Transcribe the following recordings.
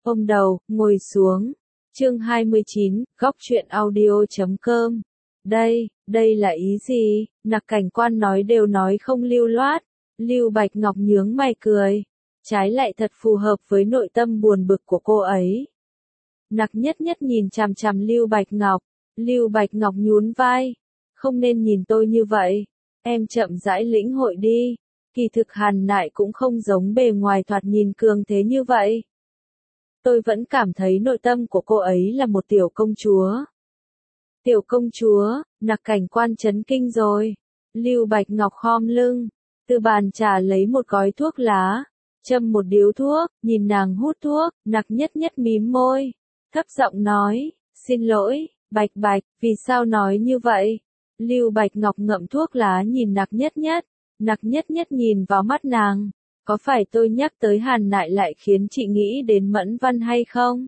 ôm đầu, ngồi xuống. Chương 29, góc truyện audio.com. Đây là ý gì? Nặc Cảnh Quan nói đều nói không lưu loát. Lưu Bạch Ngọc nhướng mày cười. Trái lại thật phù hợp với nội tâm buồn bực của cô ấy. Nặc Nhất Nhất nhìn chằm chằm Lưu Bạch Ngọc. Lưu Bạch Ngọc nhún vai. Không nên nhìn tôi như vậy. Em chậm rãi lĩnh hội đi. Kỳ thực Hàn Nại cũng không giống bề ngoài thoạt nhìn cường thế như vậy. Tôi vẫn cảm thấy nội tâm của cô ấy là một tiểu công chúa. Tiểu công chúa, Nặc Cảnh Quan chấn kinh rồi. Lưu Bạch Ngọc khom lưng, từ bàn trà lấy một gói thuốc lá, châm một điếu thuốc, nhìn nàng hút thuốc, Nặc Nhất Nhất mím môi, thấp giọng nói, xin lỗi, Bạch Bạch, vì sao nói như vậy? Lưu Bạch Ngọc ngậm thuốc lá nhìn Nặc Nhất Nhất, Nặc Nhất Nhất nhìn vào mắt nàng, có phải tôi nhắc tới Hàn Nại lại khiến chị nghĩ đến Mẫn Văn hay không?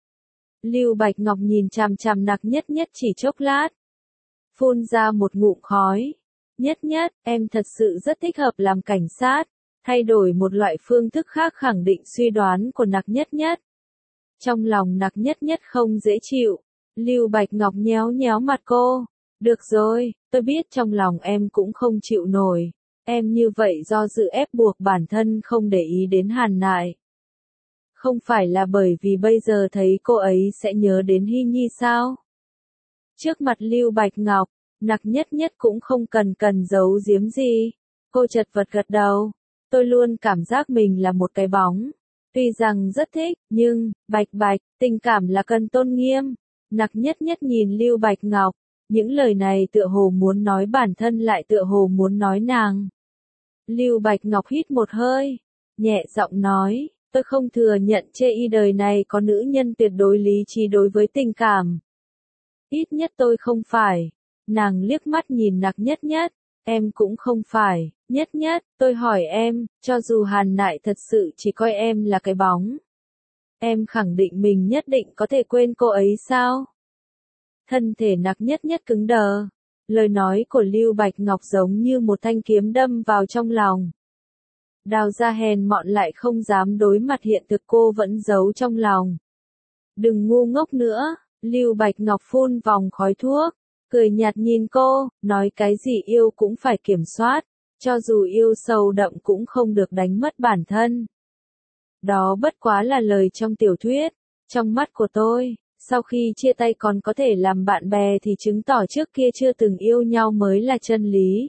Lưu Bạch Ngọc nhìn chằm chằm Nặc Nhất Nhất chỉ chốc lát, phun ra một ngụm khói. Nhất Nhất, em thật sự rất thích hợp làm cảnh sát, thay đổi một loại phương thức khác khẳng định suy đoán của Nặc Nhất Nhất. Trong lòng Nặc Nhất Nhất không dễ chịu, Lưu Bạch Ngọc nhéo nhéo mặt cô, được rồi, tôi biết trong lòng em cũng không chịu nổi, em như vậy do dự ép buộc bản thân không để ý đến Hàn Nại. Không phải là bởi vì bây giờ thấy cô ấy sẽ nhớ đến Hy Nhi sao? Trước mặt Lưu Bạch Ngọc, Nặc Nhất Nhất cũng không cần giấu giếm gì. Cô chật vật gật đầu. Tôi luôn cảm giác mình là một cái bóng. Tuy rằng rất thích, nhưng, Bạch Bạch, tình cảm là cần tôn nghiêm. Nặc Nhất Nhất nhìn Lưu Bạch Ngọc. Những lời này tựa hồ muốn nói bản thân lại tựa hồ muốn nói nàng. Lưu Bạch Ngọc hít một hơi. Nhẹ giọng nói, tôi không thừa nhận chê y đời này có nữ nhân tuyệt đối lý trí đối với tình cảm. Ít nhất tôi không phải. Nàng liếc mắt nhìn Nặc Nhất Nhất, em cũng không phải, Nhất Nhất, tôi hỏi em, cho dù Hàn Nại thật sự chỉ coi em là cái bóng. Em khẳng định mình nhất định có thể quên cô ấy sao? Thân thể Nặc Nhất Nhất cứng đờ, lời nói của Lưu Bạch Ngọc giống như một thanh kiếm đâm vào trong lòng. Đào ra hèn mọn lại không dám đối mặt hiện thực cô vẫn giấu trong lòng. Đừng ngu ngốc nữa, Lưu Bạch Ngọc phun vòng khói thuốc. Cười nhạt nhìn cô, nói cái gì yêu cũng phải kiểm soát, cho dù yêu sâu đậm cũng không được đánh mất bản thân. Đó bất quá là lời trong tiểu thuyết, trong mắt của tôi, sau khi chia tay còn có thể làm bạn bè thì chứng tỏ trước kia chưa từng yêu nhau mới là chân lý.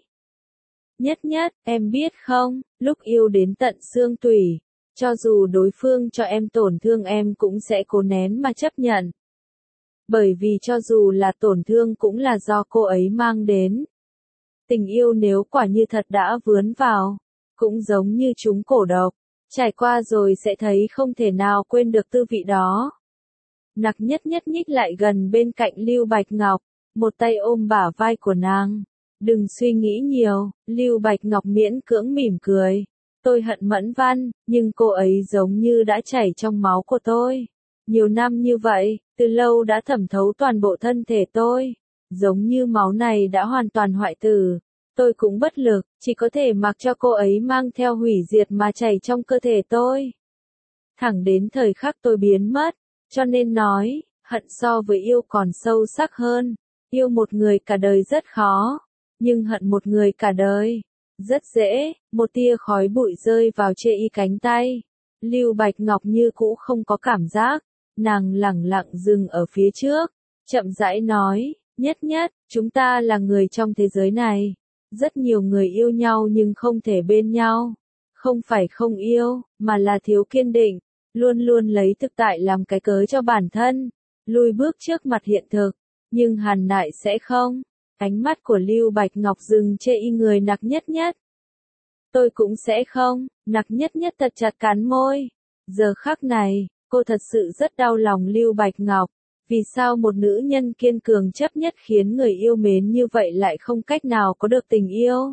Nhất Nhất, em biết không, lúc yêu đến tận xương tủy, cho dù đối phương cho em tổn thương em cũng sẽ cố nén mà chấp nhận. Bởi vì cho dù là tổn thương cũng là do cô ấy mang đến. Tình yêu nếu quả như thật đã vướng vào, cũng giống như trúng cổ độc, trải qua rồi sẽ thấy không thể nào quên được tư vị đó. Nặc Nhất Nhất nhích lại gần bên cạnh Lưu Bạch Ngọc, một tay ôm bả vai của nàng. Đừng suy nghĩ nhiều, Lưu Bạch Ngọc miễn cưỡng mỉm cười. Tôi hận Mẫn Văn, nhưng cô ấy giống như đã chảy trong máu của tôi. Nhiều năm như vậy, từ lâu đã thẩm thấu toàn bộ thân thể tôi. Giống như máu này đã hoàn toàn hoại tử. Tôi cũng bất lực, chỉ có thể mặc cho cô ấy mang theo hủy diệt mà chảy trong cơ thể tôi. Thẳng đến thời khắc tôi biến mất, cho nên nói, hận so với yêu còn sâu sắc hơn. Yêu một người cả đời rất khó, nhưng hận một người cả đời, rất dễ. Một tia khói bụi rơi vào chê y cánh tay. Lưu Bạch Ngọc như cũ không có cảm giác. Nàng lẳng lặng dừng ở phía trước, chậm rãi nói, Nhất Nhất, chúng ta là người trong thế giới này. Rất nhiều người yêu nhau nhưng không thể bên nhau. Không phải không yêu, mà là thiếu kiên định, luôn luôn lấy thực tại làm cái cớ cho bản thân, lùi bước trước mặt hiện thực. Nhưng Hàn Nại sẽ không. Ánh mắt của Lưu Bạch Ngọc dừng chê y người Nặc Nhất Nhất. Tôi cũng sẽ không, Nặc Nhất Nhất thật chặt cắn môi. Giờ khắc này, cô thật sự rất đau lòng Lưu Bạch Ngọc. Vì sao một nữ nhân kiên cường chấp nhất khiến người yêu mến như vậy lại không cách nào có được tình yêu?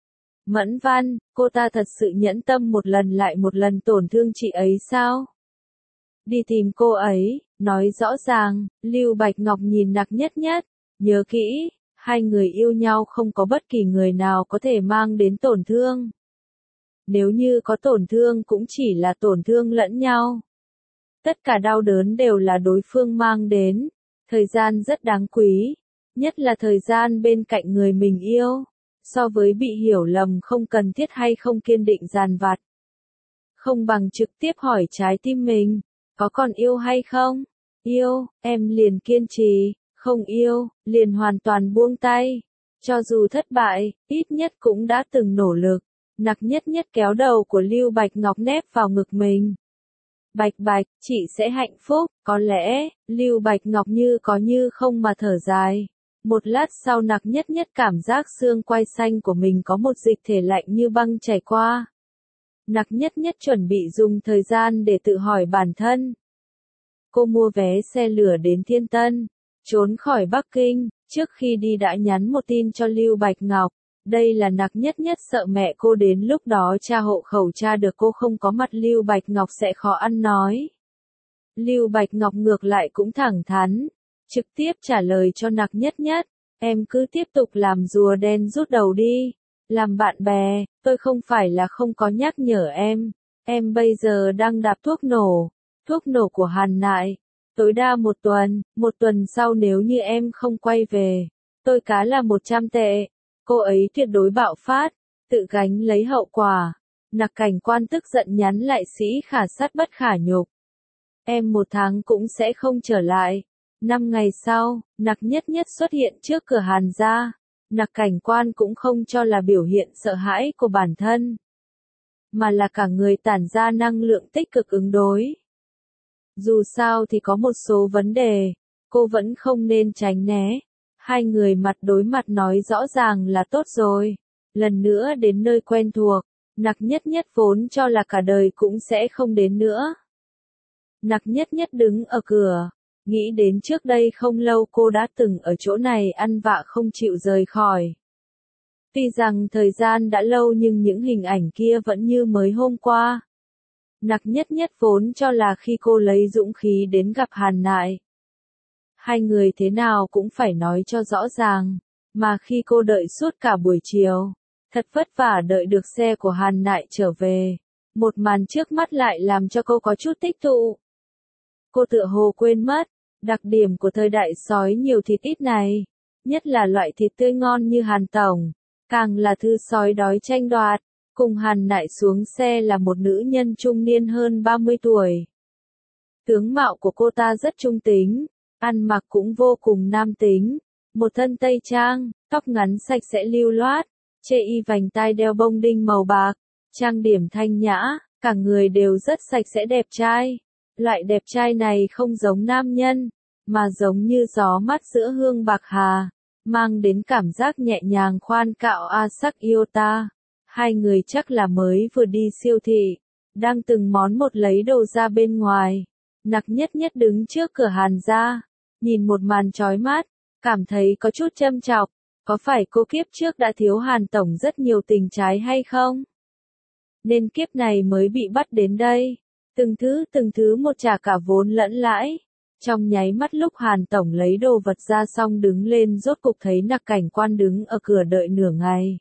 Mẫn Văn, cô ta thật sự nhẫn tâm một lần lại một lần tổn thương chị ấy sao? Đi tìm cô ấy, nói rõ ràng. Lưu Bạch Ngọc nhìn Nặc Nhất Nhất, nhớ kỹ, hai người yêu nhau không có bất kỳ người nào có thể mang đến tổn thương. Nếu như có tổn thương cũng chỉ là tổn thương lẫn nhau. Tất cả đau đớn đều là đối phương mang đến. Thời gian rất đáng quý, nhất là thời gian bên cạnh người mình yêu, so với bị hiểu lầm không cần thiết hay không kiên định dằn vặt. Không bằng trực tiếp hỏi trái tim mình, có còn yêu hay không? Yêu, em liền kiên trì, không yêu, liền hoàn toàn buông tay. Cho dù thất bại, ít nhất cũng đã từng nỗ lực. Nặc nhất nhất kéo đầu của Lưu Bạch Ngọc nép vào ngực mình. Bạch Bạch, chị sẽ hạnh phúc, có lẽ, Lưu Bạch Ngọc như có như không mà thở dài. Một lát sau Nặc nhất nhất cảm giác xương quai xanh của mình có một dịch thể lạnh như băng chảy qua. Nặc nhất nhất chuẩn bị dùng thời gian để tự hỏi bản thân. Cô mua vé xe lửa đến Thiên Tân, trốn khỏi Bắc Kinh, trước khi đi đã nhắn một tin cho Lưu Bạch Ngọc. Đây là Nặc nhất nhất sợ mẹ cô đến lúc đó tra hộ khẩu tra được cô không có mặt Lưu Bạch Ngọc sẽ khó ăn nói. Lưu Bạch Ngọc ngược lại cũng thẳng thắn, trực tiếp trả lời cho Nặc nhất nhất, em cứ tiếp tục làm rùa đen rút đầu đi. Làm bạn bè, tôi không phải là không có nhắc nhở em bây giờ đang đạp thuốc nổ của Hàn Nại. Tối đa một tuần sau nếu như em không quay về, tôi cá là 100 tệ. Cô ấy tuyệt đối bạo phát, tự gánh lấy hậu quả. Nặc Cảnh Quan tức giận nhắn lại Sĩ Khả Sắt bất khả nhục. Em 1 tháng cũng sẽ không trở lại. 5 ngày sau, Nặc nhất nhất xuất hiện trước cửa Hàn gia. Nặc Cảnh Quan cũng không cho là biểu hiện sợ hãi của bản thân, mà là cả người tản ra năng lượng tích cực ứng đối. Dù sao thì có một số vấn đề, cô vẫn không nên tránh né. Hai người mặt đối mặt nói rõ ràng là tốt rồi. Lần nữa đến nơi quen thuộc, Nặc nhất nhất vốn cho là cả đời cũng sẽ không đến nữa. Nặc nhất nhất đứng ở cửa, nghĩ đến trước đây không lâu cô đã từng ở chỗ này ăn vạ không chịu rời khỏi. Tuy rằng thời gian đã lâu nhưng những hình ảnh kia vẫn như mới hôm qua. Nặc nhất nhất vốn cho là khi cô lấy dũng khí đến gặp Hàn Nại, hai người thế nào cũng phải nói cho rõ ràng, mà khi cô đợi suốt cả buổi chiều, thật vất vả đợi được xe của Hàn Nại trở về, một màn trước mắt lại làm cho cô có chút tích tụ. Cô tựa hồ quên mất, đặc điểm của thời đại sói nhiều thịt ít này, nhất là loại thịt tươi ngon như Hàn Tổng, càng là thứ sói đói tranh đoạt. Cùng Hàn Nại xuống xe là một nữ nhân trung niên hơn 30 tuổi. Tướng mạo của cô ta rất trung tính, ăn mặc cũng vô cùng nam tính, một thân tây trang, tóc ngắn sạch sẽ lưu loát, chê y vành tai đeo bông đinh màu bạc, trang điểm thanh nhã, cả người đều rất sạch sẽ đẹp trai. Loại đẹp trai này không giống nam nhân, mà giống như gió mát giữa hương bạc hà, mang đến cảm giác nhẹ nhàng khoan cạo a sắc yêu ta. Hai người chắc là mới vừa đi siêu thị, đang từng món một lấy đồ ra bên ngoài. Nặc nhất nhất đứng trước cửa Hàn gia, nhìn một màn chói mắt, cảm thấy có chút châm chọc, có phải cô kiếp trước đã thiếu Hàn Tổng rất nhiều tình trái hay không? Nên kiếp này mới bị bắt đến đây, từng thứ một trả cả vốn lẫn lãi. Trong nháy mắt lúc Hàn Tổng lấy đồ vật ra xong đứng lên rốt cục thấy Nặc Cảnh Quan đứng ở cửa đợi nửa ngày.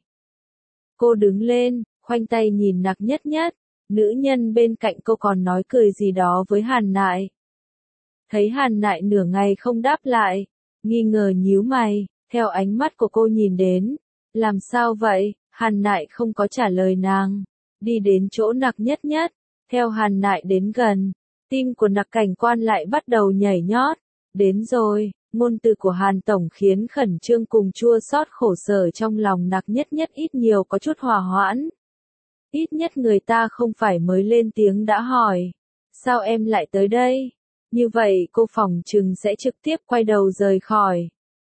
Cô đứng lên, khoanh tay nhìn Nặc nhất nhất, nữ nhân bên cạnh cô còn nói cười gì đó với Hàn Nại. Thấy Hàn Nại nửa ngày không đáp lại, nghi ngờ nhíu mày, theo ánh mắt của cô nhìn đến. Làm sao vậy? Hàn Nại không có trả lời nàng, đi đến chỗ Nặc nhất nhất, theo Hàn Nại đến gần, tim của Nặc Cảnh Quan lại bắt đầu nhảy nhót. Đến rồi. Ngôn từ của Hàn Tổng khiến khẩn trương cùng chua xót khổ sở trong lòng Nặc nhất nhất ít nhiều có chút hòa hoãn. Ít nhất người ta không phải mới lên tiếng đã hỏi, sao em lại tới đây? Như vậy cô phỏng chừng sẽ trực tiếp quay đầu rời khỏi.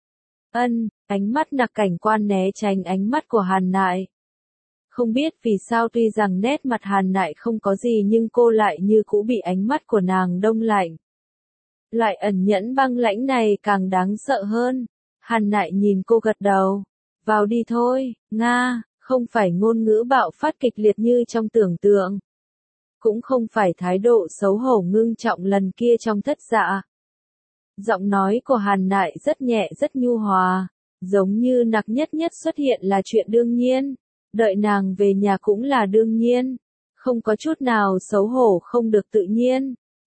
Ánh mắt Nặc Cảnh Quan né tránh ánh mắt của Hàn Nại. Không biết vì sao tuy rằng nét mặt Hàn Nại không có gì nhưng cô lại như cũ bị ánh mắt của nàng đông lạnh. Loại ẩn nhẫn băng lãnh này càng đáng sợ hơn. Hàn Nại nhìn cô gật đầu. Vào đi thôi, Nga, không phải ngôn ngữ bạo phát kịch liệt như trong tưởng tượng. Cũng không phải thái độ xấu hổ ngưng trọng lần kia trong Thất Dạ. Giọng nói của Hàn Nại rất nhẹ rất nhu hòa, giống như Nặc nhất nhất xuất hiện là chuyện đương nhiên, đợi nàng về nhà cũng là đương nhiên, không có chút nào xấu hổ không được tự nhiên.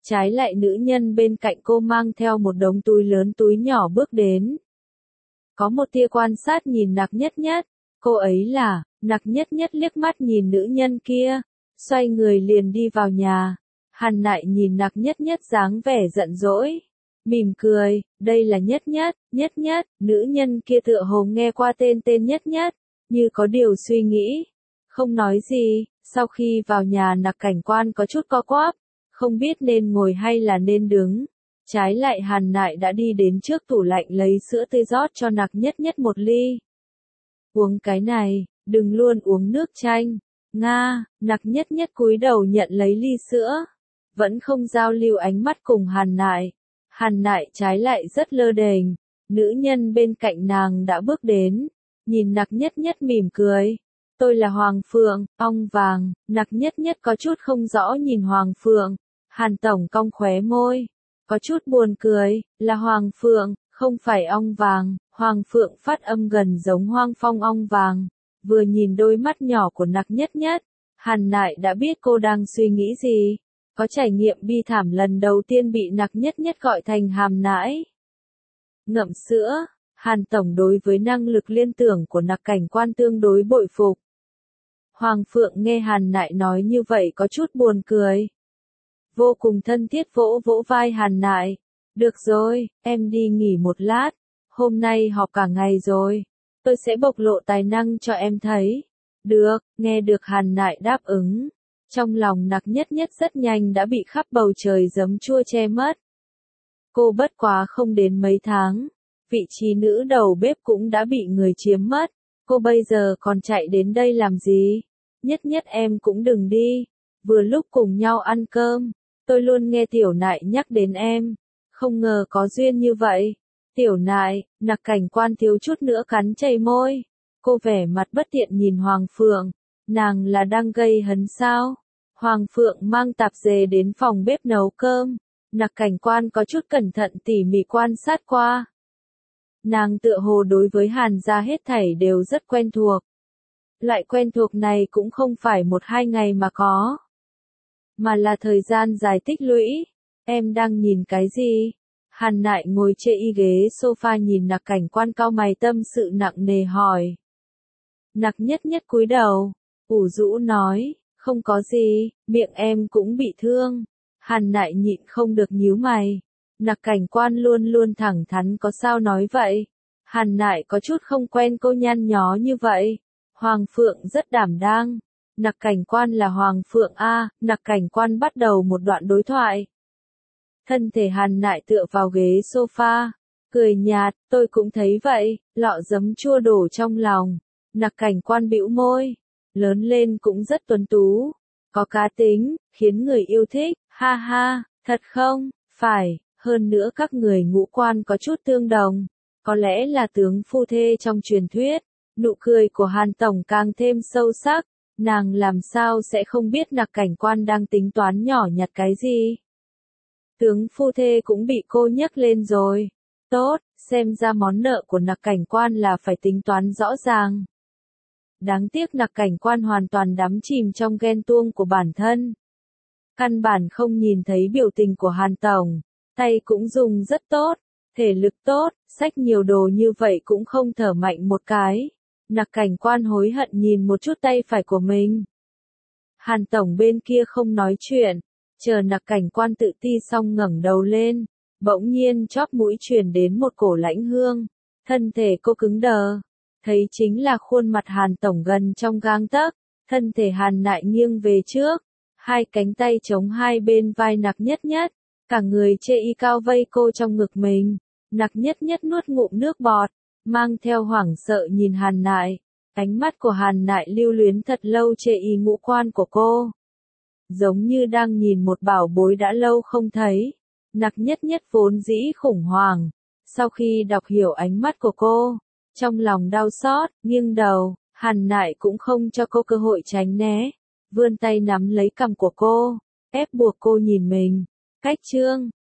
Trái lại nữ nhân bên cạnh cô mang theo một đống túi lớn túi nhỏ bước đến. Có một tia quan sát nhìn Nặc Nhất Nhất, cô ấy là, Nặc Nhất Nhất liếc mắt nhìn nữ nhân kia, xoay người liền đi vào nhà. Hàn Nại nhìn Nặc Nhất Nhất dáng vẻ giận dỗi, mỉm cười, đây là Nhất Nhất, Nhất Nhất, nữ nhân kia tựa hồ nghe qua tên Nhất Nhất, như có điều suy nghĩ, không nói gì. Sau khi vào nhà Nặc Cảnh Quan có chút co quắp, không biết nên ngồi hay là nên đứng. Trái lại Hàn Nại đã đi đến trước tủ lạnh lấy sữa tươi rót cho Nặc Nhất Nhất một ly. Uống cái này, đừng luôn uống nước chanh. Nga, Nặc Nhất Nhất cúi đầu nhận lấy ly sữa, vẫn không giao lưu ánh mắt cùng Hàn Nại. Hàn Nại trái lại rất lơ đễnh, nữ nhân bên cạnh nàng đã bước đến, nhìn Nặc Nhất Nhất mỉm cười. Tôi là Hoàng Phượng, ong vàng. Nặc Nhất Nhất có chút không rõ nhìn Hoàng Phượng. Hàn Tổng cong khóe môi, có chút buồn cười, là Hoàng Phượng, không phải ong vàng. Hoàng Phượng phát âm gần giống Hoang Phong ong vàng. Vừa nhìn đôi mắt nhỏ của Nặc Nhất Nhất, Hàn Nại đã biết cô đang suy nghĩ gì. Có trải nghiệm bi thảm lần đầu tiên bị Nặc Nhất Nhất gọi thành hàm nãi. Ngậm sữa, Hàn Tổng đối với năng lực liên tưởng của Nặc Cảnh Quan tương đối bội phục. Hoàng Phượng nghe Hàn Nại nói như vậy có chút buồn cười. Vô cùng thân thiết vỗ vỗ vai Hàn Nại. Được rồi, em đi nghỉ một lát. Hôm nay họp cả ngày rồi. Tôi sẽ bộc lộ tài năng cho em thấy. Được, nghe được Hàn Nại đáp ứng. Trong lòng Nặc Nhất Nhất rất nhanh đã bị khắp bầu trời giấm chua che mất. Cô bất quá không đến mấy tháng. Vị trí nữ đầu bếp cũng đã bị người chiếm mất. Cô bây giờ còn chạy đến đây làm gì? Nhất Nhất em cũng đừng đi. Vừa lúc cùng nhau ăn cơm. Tôi luôn nghe Tiểu Nại nhắc đến em. Không ngờ có duyên như vậy. Tiểu Nại, Nặc Cảnh Quan thiếu chút nữa cắn chảy môi. Cô vẻ mặt bất tiện nhìn Hoàng Phượng. Nàng là đang gây hấn sao? Hoàng Phượng mang tạp dề đến phòng bếp nấu cơm. Nặc Cảnh Quan có chút cẩn thận tỉ mỉ quan sát qua. Nàng tựa hồ đối với Hàn gia hết thảy đều rất quen thuộc. Loại quen thuộc này cũng không phải 1-2 ngày mà có, mà là thời gian dài tích lũy. Em đang nhìn cái gì? Hàn Nại ngồi chê y ghế sofa nhìn Nặc Cảnh Quan cau mày tâm sự nặng nề hỏi. Nặc Nhất Nhất cúi đầu, ủ rũ nói, không có gì, miệng em cũng bị thương. Hàn Nại nhịn không được nhíu mày. Nặc Cảnh Quan luôn luôn thẳng thắn có sao nói vậy. Hàn Nại có chút không quen cô nhăn nhó như vậy. Hoàng Phượng rất đảm đang. Nặc Cảnh Quan là Hoàng Phượng a. Nặc Cảnh Quan bắt đầu một đoạn đối thoại. Thân thể Hàn Nại tựa vào ghế sofa, cười nhạt, tôi cũng thấy vậy, lọ giấm chua đổ trong lòng. Nặc Cảnh Quan bĩu môi, lớn lên cũng rất tuấn tú, có cá tính, khiến người yêu thích, ha ha, thật không? Phải, hơn nữa các người ngũ quan có chút tương đồng, có lẽ là tướng phu thê trong truyền thuyết. Nụ cười của Hàn Tổng càng thêm sâu sắc, nàng làm sao sẽ không biết Nặc Cảnh Quan đang tính toán nhỏ nhặt cái gì. Tướng phu thê cũng bị cô nhắc lên rồi. Tốt, xem ra món nợ của Nặc Cảnh Quan là phải tính toán rõ ràng. Đáng tiếc Nặc Cảnh Quan hoàn toàn đắm chìm trong ghen tuông của bản thân. Căn bản không nhìn thấy biểu tình của Hàn Tổng, tay cũng dùng rất tốt, thể lực tốt, xách nhiều đồ như vậy cũng không thở mạnh một cái. Nặc Cảnh Quan hối hận nhìn một chút tay phải của mình. Hàn Tổng bên kia không nói chuyện, chờ Nặc Cảnh Quan tự ti xong ngẩng đầu lên, bỗng nhiên chóp mũi truyền đến một cổ lãnh hương, thân thể cô cứng đờ, thấy chính là khuôn mặt Hàn Tổng gần trong gang tấc, thân thể Hàn Nại nghiêng về trước, hai cánh tay chống hai bên vai Nặc Nhất Nhất, cả người chê y cao vây cô trong ngực mình. Nặc Nhất Nhất nuốt ngụm nước bọt, mang theo hoảng sợ nhìn Hàn Nại, ánh mắt của Hàn Nại lưu luyến thật lâu chê y ngũ quan của cô. Giống như đang nhìn một bảo bối đã lâu không thấy. Nặc Nhất Nhất vốn dĩ khủng hoảng, sau khi đọc hiểu ánh mắt của cô, trong lòng đau xót, nghiêng đầu, Hàn Nại cũng không cho cô cơ hội tránh né, vươn tay nắm lấy cằm của cô, ép buộc cô nhìn mình. Cách chương